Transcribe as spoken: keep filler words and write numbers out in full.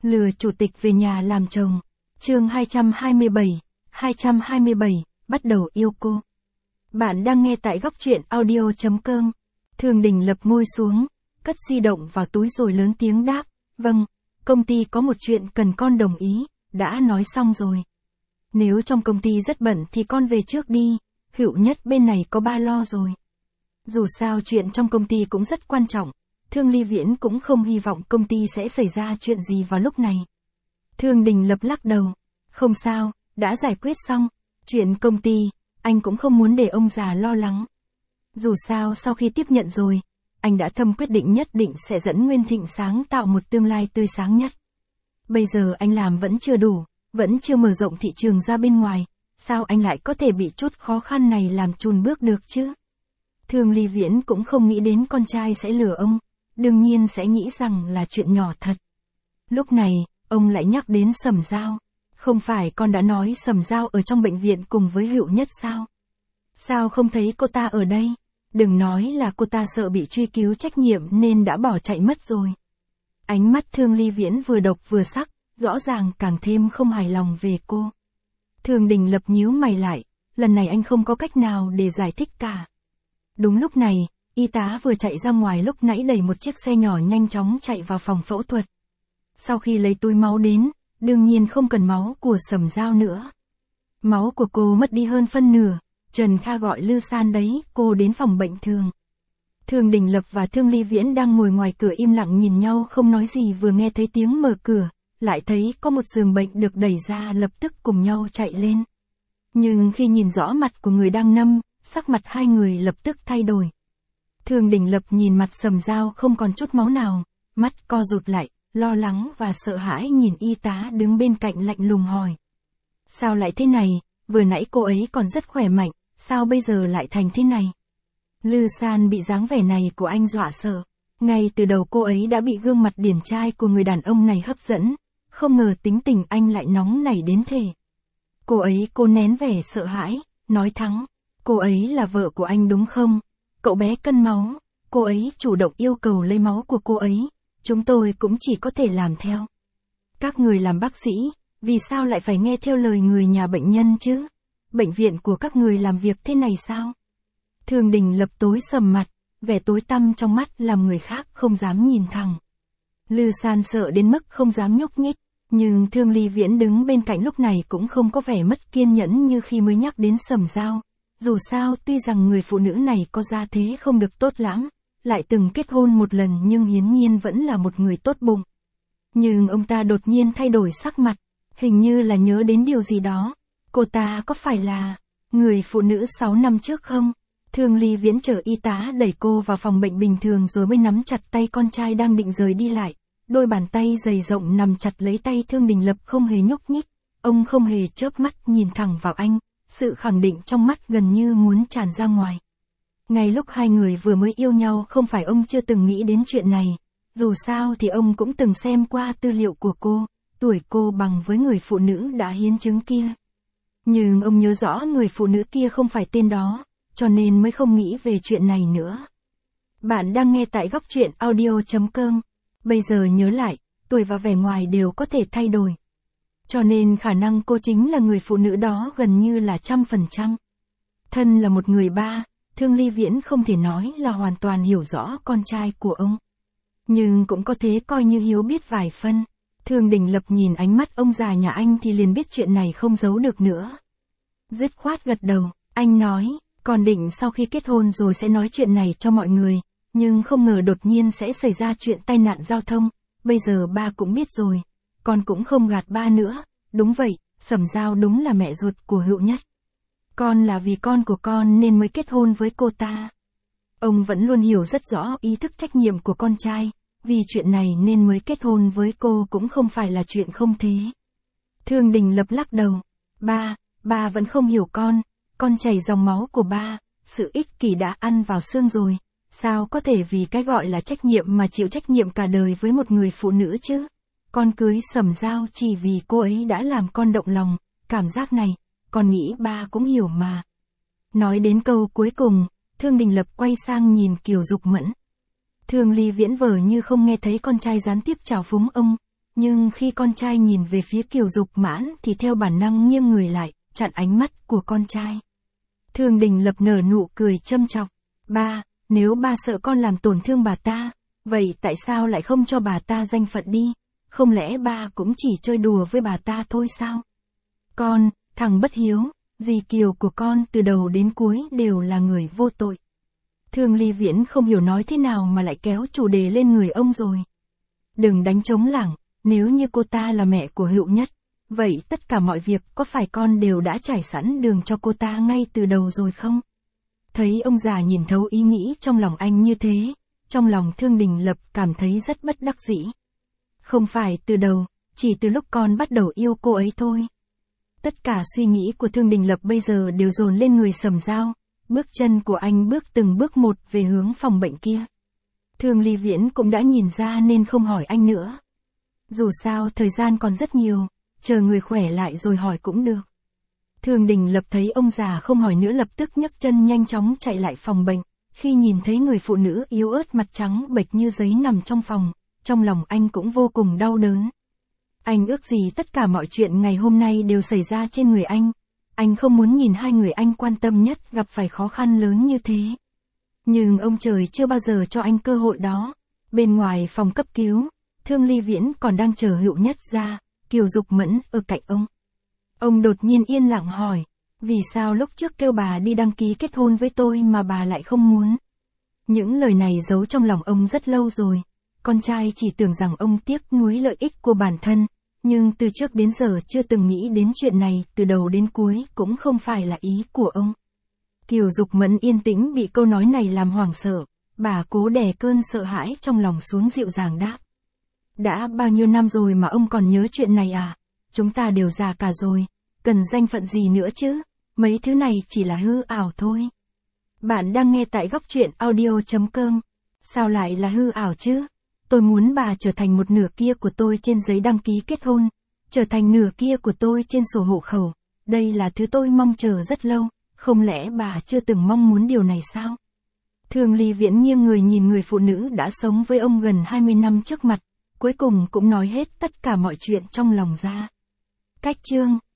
Lừa chủ tịch về nhà làm chồng. Chương hai trăm hai mươi bảy, hai trăm hai mươi bảy, bắt đầu yêu cô. Bạn đang nghe tại góc truyện audio chấm com. Thương Đình Lập ngồi xuống, cất di động vào túi rồi lớn tiếng đáp, vâng, công ty có một chuyện cần con đồng ý, đã nói xong rồi. Nếu trong công ty rất bận thì con về trước đi, Hữu Nhất bên này có ba lo rồi. Dù sao chuyện trong công ty cũng rất quan trọng, Thương Ly Viễn cũng không hy vọng công ty sẽ xảy ra chuyện gì vào lúc này. Thương Đình Lập lắc đầu, không sao, đã giải quyết xong, chuyện công ty, anh cũng không muốn để ông già lo lắng. Dù sao sau khi tiếp nhận rồi, anh đã thầm quyết định nhất định sẽ dẫn Nguyên Thịnh sáng tạo một tương lai tươi sáng nhất. Bây giờ anh làm vẫn chưa đủ, vẫn chưa mở rộng thị trường ra bên ngoài, sao anh lại có thể bị chút khó khăn này làm chùn bước được chứ? Thương Ly Viễn cũng không nghĩ đến con trai sẽ lừa ông, đương nhiên sẽ nghĩ rằng là chuyện nhỏ thật. Lúc này, ông lại nhắc đến Sầm Giao, không phải con đã nói Sầm Giao ở trong bệnh viện cùng với Hữu Nhất sao? Sao không thấy cô ta ở đây? Đừng nói là cô ta sợ bị truy cứu trách nhiệm nên đã bỏ chạy mất rồi. Ánh mắt Thương Ly Viễn vừa độc vừa sắc, rõ ràng càng thêm không hài lòng về cô. Thương Đình Lập nhíu mày lại, lần này anh không có cách nào để giải thích cả. Đúng lúc này, y tá vừa chạy ra ngoài lúc nãy đẩy một chiếc xe nhỏ nhanh chóng chạy vào phòng phẫu thuật. Sau khi lấy túi máu đến, đương nhiên không cần máu của Sầm Giao nữa. Máu của cô mất đi hơn phân nửa, Trần Kha gọi Lư San đấy, cô đến phòng bệnh thường. Thương Đình Lập và Thương Ly Viễn đang ngồi ngoài cửa im lặng nhìn nhau không nói gì, vừa nghe thấy tiếng mở cửa, lại thấy có một giường bệnh được đẩy ra, lập tức cùng nhau chạy lên. Nhưng khi nhìn rõ mặt của người đang nâm, sắc mặt hai người lập tức thay đổi. Thương Đình Lập nhìn mặt Sầm Giao không còn chút máu nào, mắt co rụt lại, lo lắng và sợ hãi nhìn y tá đứng bên cạnh lạnh lùng hỏi. Sao lại thế này, vừa nãy cô ấy còn rất khỏe mạnh, sao bây giờ lại thành thế này? Lư San bị dáng vẻ này của anh dọa sợ. Ngay từ đầu cô ấy đã bị gương mặt điển trai của người đàn ông này hấp dẫn, không ngờ tính tình anh lại nóng nảy đến thế. Cô ấy cô nén vẻ sợ hãi, nói thẳng, cô ấy là vợ của anh đúng không? Cậu bé cân máu, cô ấy chủ động yêu cầu lấy máu của cô ấy, chúng tôi cũng chỉ có thể làm theo. Các người làm bác sĩ, vì sao lại phải nghe theo lời người nhà bệnh nhân chứ? Bệnh viện của các người làm việc thế này sao? Thương Đình Lập tối sầm mặt, vẻ tối tăm trong mắt làm người khác không dám nhìn thẳng. Lư San sợ đến mức không dám nhúc nhích, nhưng Thương Ly Viễn đứng bên cạnh lúc này cũng không có vẻ mất kiên nhẫn như khi mới nhắc đến Sầm Giao. Dù sao tuy rằng người phụ nữ này có gia thế không được tốt lắm, lại từng kết hôn một lần nhưng hiển nhiên vẫn là một người tốt bụng. Nhưng ông ta đột nhiên thay đổi sắc mặt, hình như là nhớ đến điều gì đó. Cô ta có phải là người phụ nữ sáu năm trước không? Thương Ly Viễn chở y tá đẩy cô vào phòng bệnh bình thường rồi mới nắm chặt tay con trai đang định rời đi lại. Đôi bàn tay dày rộng nằm chặt lấy tay Thương Đình Lập không hề nhúc nhích. Ông không hề chớp mắt nhìn thẳng vào anh, sự khẳng định trong mắt gần như muốn tràn ra ngoài. Ngay lúc hai người vừa mới yêu nhau không phải ông chưa từng nghĩ đến chuyện này. Dù sao thì ông cũng từng xem qua tư liệu của cô, tuổi cô bằng với người phụ nữ đã hiến chứng kia. Nhưng ông nhớ rõ người phụ nữ kia không phải tên đó, cho nên mới không nghĩ về chuyện này nữa. Bạn đang nghe tại góc truyện audio chấm com. Bây giờ nhớ lại, tuổi và vẻ ngoài đều có thể thay đổi. Cho nên khả năng cô chính là người phụ nữ đó gần như là trăm phần trăm. Thân là một người ba, Thương Ly Viễn không thể nói là hoàn toàn hiểu rõ con trai của ông. Nhưng cũng có thế coi như hiếu biết vài phân. Thương Đình Lập nhìn ánh mắt ông già nhà anh thì liền biết chuyện này không giấu được nữa. Dứt khoát gật đầu, anh nói, còn định sau khi kết hôn rồi sẽ nói chuyện này cho mọi người, nhưng không ngờ đột nhiên sẽ xảy ra chuyện tai nạn giao thông, bây giờ ba cũng biết rồi, con cũng không gạt ba nữa, đúng vậy, Sầm Giao đúng là mẹ ruột của Hữu Nhất. Con là vì con của con nên mới kết hôn với cô ta. Ông vẫn luôn hiểu rất rõ ý thức trách nhiệm của con trai, vì chuyện này nên mới kết hôn với cô cũng không phải là chuyện không thế. Thương Đình Lập lắc đầu, ba, ba vẫn không hiểu con, con chảy dòng máu của ba, sự ích kỷ đã ăn vào xương rồi, sao có thể vì cái gọi là trách nhiệm mà chịu trách nhiệm cả đời với một người phụ nữ chứ? Con cưới Sầm Giao chỉ vì cô ấy đã làm con động lòng, cảm giác này, con nghĩ ba cũng hiểu mà. Nói đến câu cuối cùng, Thương Đình Lập quay sang nhìn Kiều Dục Mẫn. Thương Ly Viễn vờ như không nghe thấy con trai gián tiếp chào phúng ông, Nhưng khi con trai nhìn về phía Kiều Dục Mãn thì theo bản năng nghiêng người lại, chặn ánh mắt của con trai. Thương Đình Lập nở nụ cười châm chọc. Ba, nếu ba sợ con làm tổn thương bà ta, vậy tại sao lại không cho bà ta danh phận đi? Không lẽ ba cũng chỉ chơi đùa với bà ta thôi sao? Con, thằng bất hiếu, dì Kiều của con từ đầu đến cuối đều là người vô tội. Thương Ly Viễn không hiểu nói thế nào mà lại kéo chủ đề lên người ông rồi. Đừng đánh trống lảng, nếu như cô ta là mẹ của Hữu Nhất, vậy tất cả mọi việc có phải con đều đã trải sẵn đường cho cô ta ngay từ đầu rồi không? Thấy ông già nhìn thấu ý nghĩ trong lòng anh như thế, trong lòng Thương Đình Lập cảm thấy rất bất đắc dĩ. Không phải từ đầu, chỉ từ lúc con bắt đầu yêu cô ấy thôi. Tất cả suy nghĩ của Thương Đình Lập bây giờ đều dồn lên người Sầm Dao, bước chân của anh bước từng bước một về hướng phòng bệnh kia. Thương Ly Viễn cũng đã nhìn ra nên không hỏi anh nữa. Dù sao thời gian còn rất nhiều, chờ người khỏe lại rồi hỏi cũng được. Thương Đình Lập thấy ông già không hỏi nữa lập tức nhấc chân nhanh chóng chạy lại phòng bệnh. Khi nhìn thấy người phụ nữ yếu ớt mặt trắng bệch như giấy nằm trong phòng, trong lòng anh cũng vô cùng đau đớn. Anh ước gì tất cả mọi chuyện ngày hôm nay đều xảy ra trên người anh. Anh không muốn nhìn hai người anh quan tâm nhất gặp phải khó khăn lớn như thế. Nhưng ông trời chưa bao giờ cho anh cơ hội đó. Bên ngoài phòng cấp cứu, Thương Ly Viễn còn đang chờ Hữu Nhất ra, Kiều Dục Mẫn ở cạnh ông. Ông đột nhiên yên lặng hỏi, vì sao lúc trước kêu bà đi đăng ký kết hôn với tôi mà bà lại không muốn? Những lời này giấu trong lòng ông rất lâu rồi. Con trai chỉ tưởng rằng ông tiếc nuối lợi ích của bản thân, nhưng từ trước đến giờ chưa từng nghĩ đến chuyện này, từ đầu đến cuối cũng không phải là ý của ông. Kiều Dục Mẫn yên tĩnh bị câu nói này làm hoảng sợ, bà cố đè cơn sợ hãi trong lòng xuống dịu dàng đáp. Đã bao nhiêu năm rồi mà ông còn nhớ chuyện này à? Chúng ta đều già cả rồi, cần danh phận gì nữa chứ? Mấy thứ này chỉ là hư ảo thôi. Bạn đang nghe tại góc truyện audio chấm com. Sao lại là hư ảo chứ? Tôi muốn bà trở thành một nửa kia của tôi trên giấy đăng ký kết hôn, trở thành nửa kia của tôi trên sổ hộ khẩu. Đây là thứ tôi mong chờ rất lâu, không lẽ bà chưa từng mong muốn điều này sao? Thương Ly Viễn nghiêng người nhìn người phụ nữ đã sống với ông gần hai mươi năm trước mặt, cuối cùng cũng nói hết tất cả mọi chuyện trong lòng ra. Cách chương